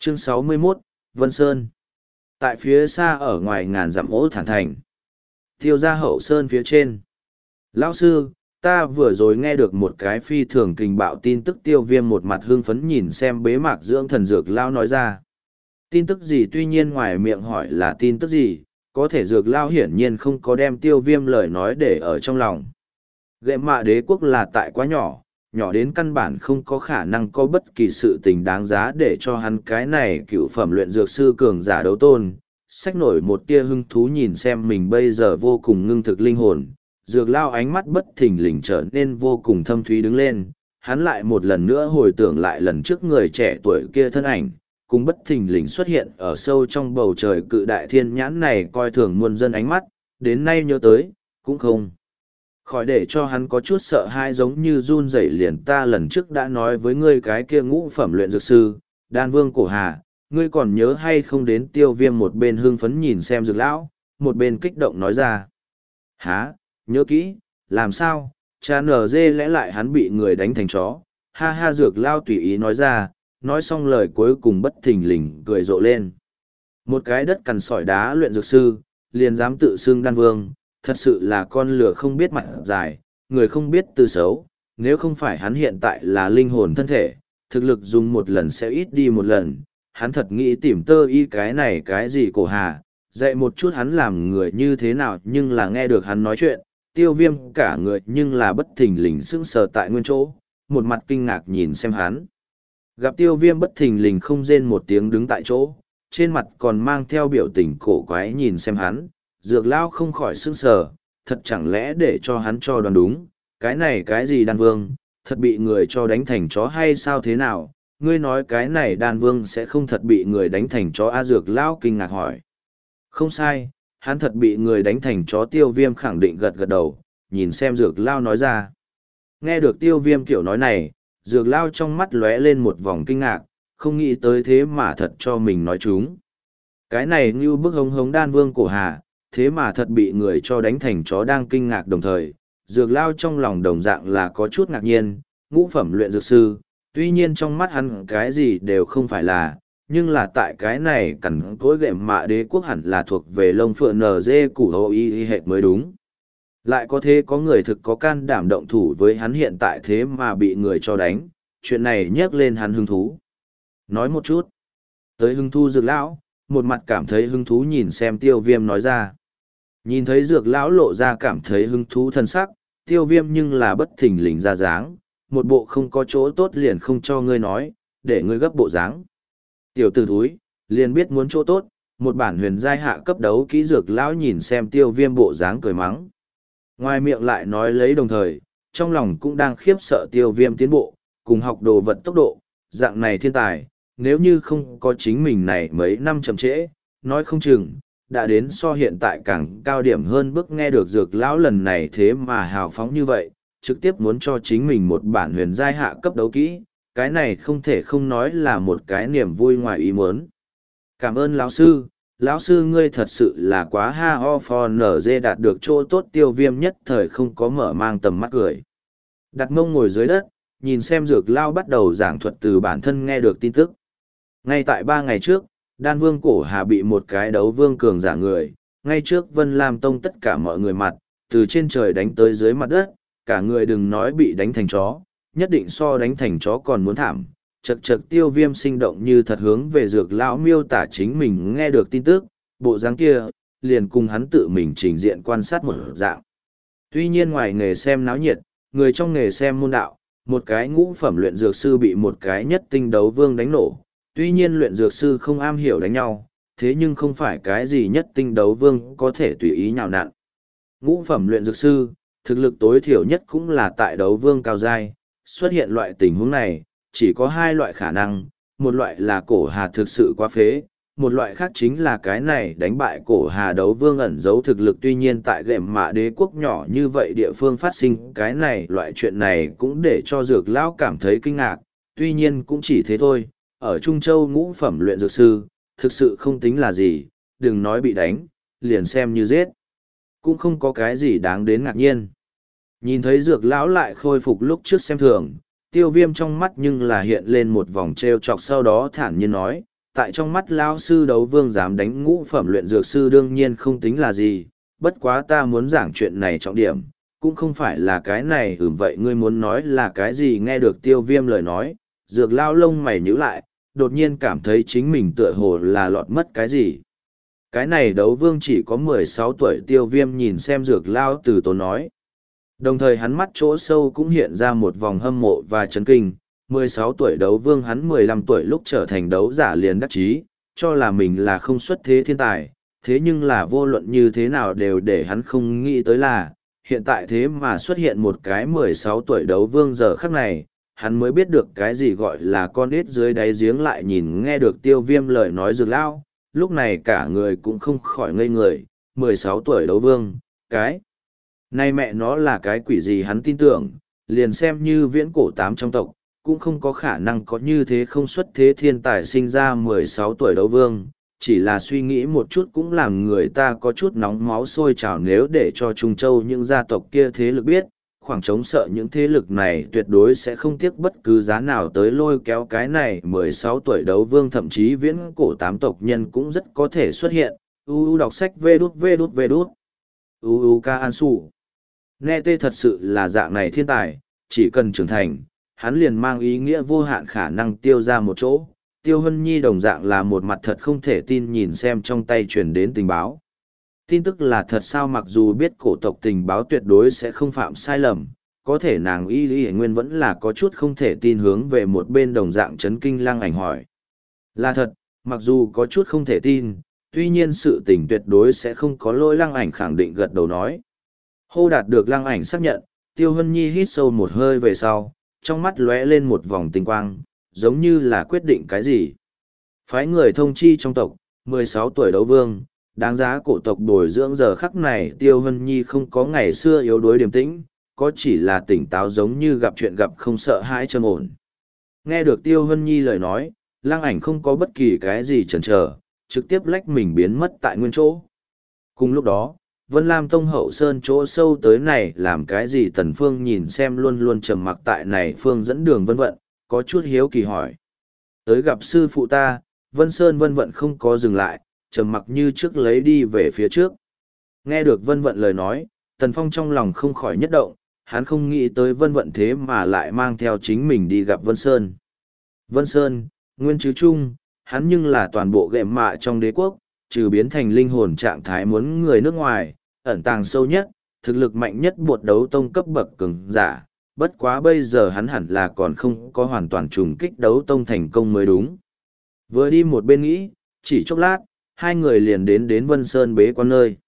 Chương 61, Vân Sơn. Tại phía xa ở ngoài ngàn dặm ố thản thành. Tiêu gia hậu sơn phía trên. Lão sư, ta vừa rồi nghe được một cái phi thường kình bạo tin tức. Tiêu Viêm một mặt hưng phấn nhìn xem bế mạc dưỡng thần dược lão nói ra. Tin tức gì? Tuy nhiên ngoài miệng hỏi là tin tức gì, có thể dược lão hiển nhiên không có đem Tiêu Viêm lời nói để ở trong lòng. Gệm mạ đế quốc là tại quá nhỏ, nhỏ đến căn bản không có khả năng có bất kỳ sự tình đáng giá để cho hắn cái này cựu phẩm luyện dược sư cường giả đấu tôn. Xách nổi một tia hưng thú nhìn xem mình bây giờ vô cùng ngưng thực linh hồn, dược lao ánh mắt bất thình lình trở nên vô cùng thâm thúy đứng lên. Hắn lại một lần nữa hồi tưởng lại lần trước người trẻ tuổi kia thân ảnh, cùng bất thình lình xuất hiện ở sâu trong bầu trời cự đại thiên nhãn này coi thường muôn dân ánh mắt, đến nay nhớ tới, cũng không khỏi để cho hắn có chút sợ hãi, giống như run rẩy. Liền ta lần trước đã nói với ngươi cái kia ngũ phẩm luyện dược sư, đan vương cổ hà, ngươi còn nhớ hay không? Đến Tiêu Viêm một bên hưng phấn nhìn xem dược lão, một bên kích động nói ra. Hả, nhớ kỹ, làm sao? Cha nở dê lẽ lại hắn bị người đánh thành chó? Ha ha, dược lão tùy ý nói ra, nói xong lời cuối cùng bất thình lình cười rộ lên. Một cái đất cằn sỏi đá luyện dược sư, liền dám tự xưng đan vương, thật sự là con lửa không biết mặt dài, người không biết từ xấu. Nếu không phải hắn hiện tại là linh hồn thân thể, thực lực dùng một lần sẽ ít đi một lần, hắn thật nghĩ tìm tơ y cái này cái gì cổ hà, dạy một chút hắn làm người như thế nào. Nhưng là nghe được hắn nói chuyện, Tiêu Viêm cả người nhưng là bất thình lình sững sờ tại nguyên chỗ, một mặt kinh ngạc nhìn xem hắn. Gặp Tiêu Viêm bất thình lình không rên một tiếng đứng tại chỗ, trên mặt còn mang theo biểu tình cổ quái nhìn xem hắn, dược lao không khỏi sững sờ, thật chẳng lẽ để cho hắn cho đoán đúng, cái này cái gì đan vương, thật bị người cho đánh thành chó hay sao thế nào? Ngươi nói cái này đan vương sẽ không thật bị người đánh thành chó a? Dược lao kinh ngạc hỏi. Không sai, hắn thật bị người đánh thành chó. Tiêu Viêm khẳng định gật gật đầu, nhìn xem dược lao nói ra. Nghe được Tiêu Viêm kiểu nói này, dược lao trong mắt lóe lên một vòng kinh ngạc, không nghĩ tới thế mà thật cho mình nói chúng. Cái này như bức hống hống đan vương cổ hà, thế mà thật bị người cho đánh thành chó. Đang kinh ngạc đồng thời, dược lao trong lòng đồng dạng là có chút ngạc nhiên. Ngũ phẩm luyện dược sư, tuy nhiên trong mắt hắn cái gì đều không phải là, nhưng là tại cái này cằn cỗi gệm mạ đế quốc hẳn là thuộc về lông phượng NG củ hồ y hệt mới đúng. Lại có thế có người thực có can đảm động thủ với hắn hiện tại thế mà bị người cho đánh, chuyện này nhắc lên hắn hứng thú. Nói một chút. Tới hứng thú dược lão, một mặt cảm thấy hứng thú nhìn xem Tiêu Viêm nói ra. Nhìn thấy dược lão lộ ra cảm thấy hứng thú thân sắc, Tiêu Viêm nhưng là bất thình lình ra dáng, một bộ không có chỗ tốt liền không cho ngươi nói, để ngươi gấp bộ dáng. Tiểu tử thúi, liền biết muốn chỗ tốt, một bản huyền giai hạ cấp đấu kỹ. Dược lão nhìn xem Tiêu Viêm bộ dáng cười mắng. Ngoài miệng lại nói lấy, đồng thời, trong lòng cũng đang khiếp sợ Tiêu Viêm tiến bộ, cùng học đồ vật tốc độ, dạng này thiên tài, nếu như không có chính mình này mấy năm chậm trễ, nói không chừng, đã đến so hiện tại càng cao điểm hơn bước. Nghe được dược lão lần này thế mà hào phóng như vậy, trực tiếp muốn cho chính mình một bản huyền giai hạ cấp đấu kỹ, cái này không thể không nói là một cái niềm vui ngoài ý muốn. Cảm ơn lão sư ngươi thật sự là quá ha ho for nz, đạt được chỗ tốt. Tiêu Viêm nhất thời không có mở mang tầm mắt cười. Đặt mông ngồi dưới đất, nhìn xem dược lao bắt đầu giảng thuật từ bản thân nghe được tin tức. Ngay tại 3 ngày trước, đan vương cổ hà bị một cái đấu vương cường giả người, ngay trước Vân Lam Tông tất cả mọi người mặt, từ trên trời đánh tới dưới mặt đất, cả người đừng nói bị đánh thành chó, nhất định so đánh thành chó còn muốn thảm. Chật chật, Tiêu Viêm sinh động như thật hướng về dược lão miêu tả chính mình nghe được tin tức, bộ dáng kia, liền cùng hắn tự mình trình diện quan sát một dạng. Tuy nhiên ngoài nghề xem náo nhiệt, người trong nghề xem môn đạo, một cái ngũ phẩm luyện dược sư bị một cái nhất tinh đấu vương đánh nổ. Tuy nhiên luyện dược sư không am hiểu đánh nhau, thế nhưng không phải cái gì nhất tinh đấu vương có thể tùy ý nhào nặn. Ngũ phẩm luyện dược sư, thực lực tối thiểu nhất cũng là tại đấu vương cao giai. Xuất hiện loại tình huống này, chỉ có 2 loại khả năng, một loại là cổ hà thực sự quá phế, một loại khác chính là cái này đánh bại cổ hà đấu vương ẩn giấu thực lực. Tuy nhiên tại gệm mạ đế quốc nhỏ như vậy địa phương phát sinh cái này loại chuyện này cũng để cho dược lão cảm thấy kinh ngạc, tuy nhiên cũng chỉ thế thôi. Ở Trung Châu ngũ phẩm luyện dược sư, thực sự không tính là gì, đừng nói bị đánh, liền xem như giết, cũng không có cái gì đáng đến ngạc nhiên. Nhìn thấy dược lão lại khôi phục lúc trước xem thường, Tiêu Viêm trong mắt nhưng là hiện lên một vòng trêu chọc, sau đó thản nhiên nói, tại trong mắt lão sư đấu vương dám đánh ngũ phẩm luyện dược sư đương nhiên không tính là gì, bất quá ta muốn giảng chuyện này trọng điểm, cũng không phải là cái này. Vậy ngươi muốn nói là cái gì? Nghe được Tiêu Viêm lời nói, Dược Lao lông mày nhíu lại, đột nhiên cảm thấy chính mình tựa hồ là lọt mất cái gì. Cái này đấu vương chỉ có 16 tuổi. Tiêu Viêm nhìn xem Dược Lao từ tốn nói. Đồng thời hắn mắt chỗ sâu cũng hiện ra một vòng hâm mộ và chấn kinh. 16 tuổi đấu vương, hắn 15 tuổi lúc trở thành đấu giả liền đắc chí, cho là mình là không xuất thế thiên tài, thế nhưng là vô luận như thế nào đều để hắn không nghĩ tới là, hiện tại thế mà xuất hiện một cái 16 tuổi đấu vương. Giờ khắc này, hắn mới biết được cái gì gọi là con ếch dưới đáy giếng. Lại nhìn nghe được Tiêu Viêm lời nói Dược Lao, lúc này cả người cũng không khỏi ngây người. 16 tuổi đấu vương, cái này mẹ nó là cái quỷ gì? Hắn tin tưởng, liền xem như viễn cổ 8 trong tộc, cũng không có khả năng có như thế không xuất thế thiên tài sinh ra 16 tuổi đấu vương. Chỉ là suy nghĩ một chút cũng làm người ta có chút nóng máu sôi trào. Nếu để cho Trung Châu những gia tộc kia thế lực biết, khoảng trống sợ những thế lực này tuyệt đối sẽ không tiếc bất cứ giá nào tới lôi kéo cái này 16 tuổi đấu vương. Thậm chí viễn cổ 8 tộc nhân cũng rất có thể xuất hiện. Đọc sách vê đút. Ca An Sủ. Nghe tê thật sự là dạng này thiên tài, chỉ cần trưởng thành, hắn liền mang ý nghĩa vô hạn khả năng tiêu ra một chỗ. Tiêu Hân Nhi đồng dạng là một mặt thật không thể tin nhìn xem trong tay truyền đến tình báo. Tin tức là thật sao? Mặc dù biết cổ tộc tình báo tuyệt đối sẽ không phạm sai lầm, có thể nàng y nguyên vẫn là có chút không thể tin, hướng về một bên đồng dạng chấn kinh Lăng Ảnh hỏi. Là thật, mặc dù có chút không thể tin, tuy nhiên sự tình tuyệt đối sẽ không có lỗi. Lăng Ảnh khẳng định gật đầu nói. Hô, đạt được Lăng Ảnh xác nhận, Tiêu Hân Nhi hít sâu một hơi về sau, trong mắt lóe lên một vòng tinh quang, giống như là quyết định cái gì. Phái người thông chi trong tộc, 16 tuổi đấu vương, đáng giá cổ tộc bồi dưỡng. Giờ khắc này Tiêu Hân Nhi không có ngày xưa yếu đuối điềm tĩnh, có chỉ là tỉnh táo, giống như gặp chuyện gặp không sợ hãi trầm ổn. Nghe được Tiêu Hân Nhi lời nói, Lăng Ảnh không có bất kỳ cái gì chần chờ, trực tiếp lách mình biến mất tại nguyên chỗ. Cùng lúc đó, Vân Lam Tông hậu sơn chỗ sâu tới này làm cái gì? Tần Phương nhìn xem luôn luôn trầm mặc tại này phương dẫn đường Vân Vận, có chút hiếu kỳ hỏi. Tới gặp sư phụ ta. Vân Sơn Vân Vận không có dừng lại, trầm mặc như trước lấy đi về phía trước. Nghe được Vân Vận lời nói, Tần Phong trong lòng không khỏi nhất động, hắn không nghĩ tới Vân Vận thế mà lại mang theo chính mình đi gặp Vân Sơn. Vân Sơn, nguyên chứ chung, hắn nhưng là toàn bộ gệm mạ trong đế quốc, trừ biến thành linh hồn trạng thái muốn người nước ngoài, ẩn tàng sâu nhất, thực lực mạnh nhất buột đấu tông cấp bậc cường giả. Bất quá bây giờ hắn hẳn là còn không có hoàn toàn trùng kích đấu tông thành công mới đúng. Vừa đi một bên nghĩ, chỉ chốc lát, hai người liền đến Vân Sơn bế quan nơi.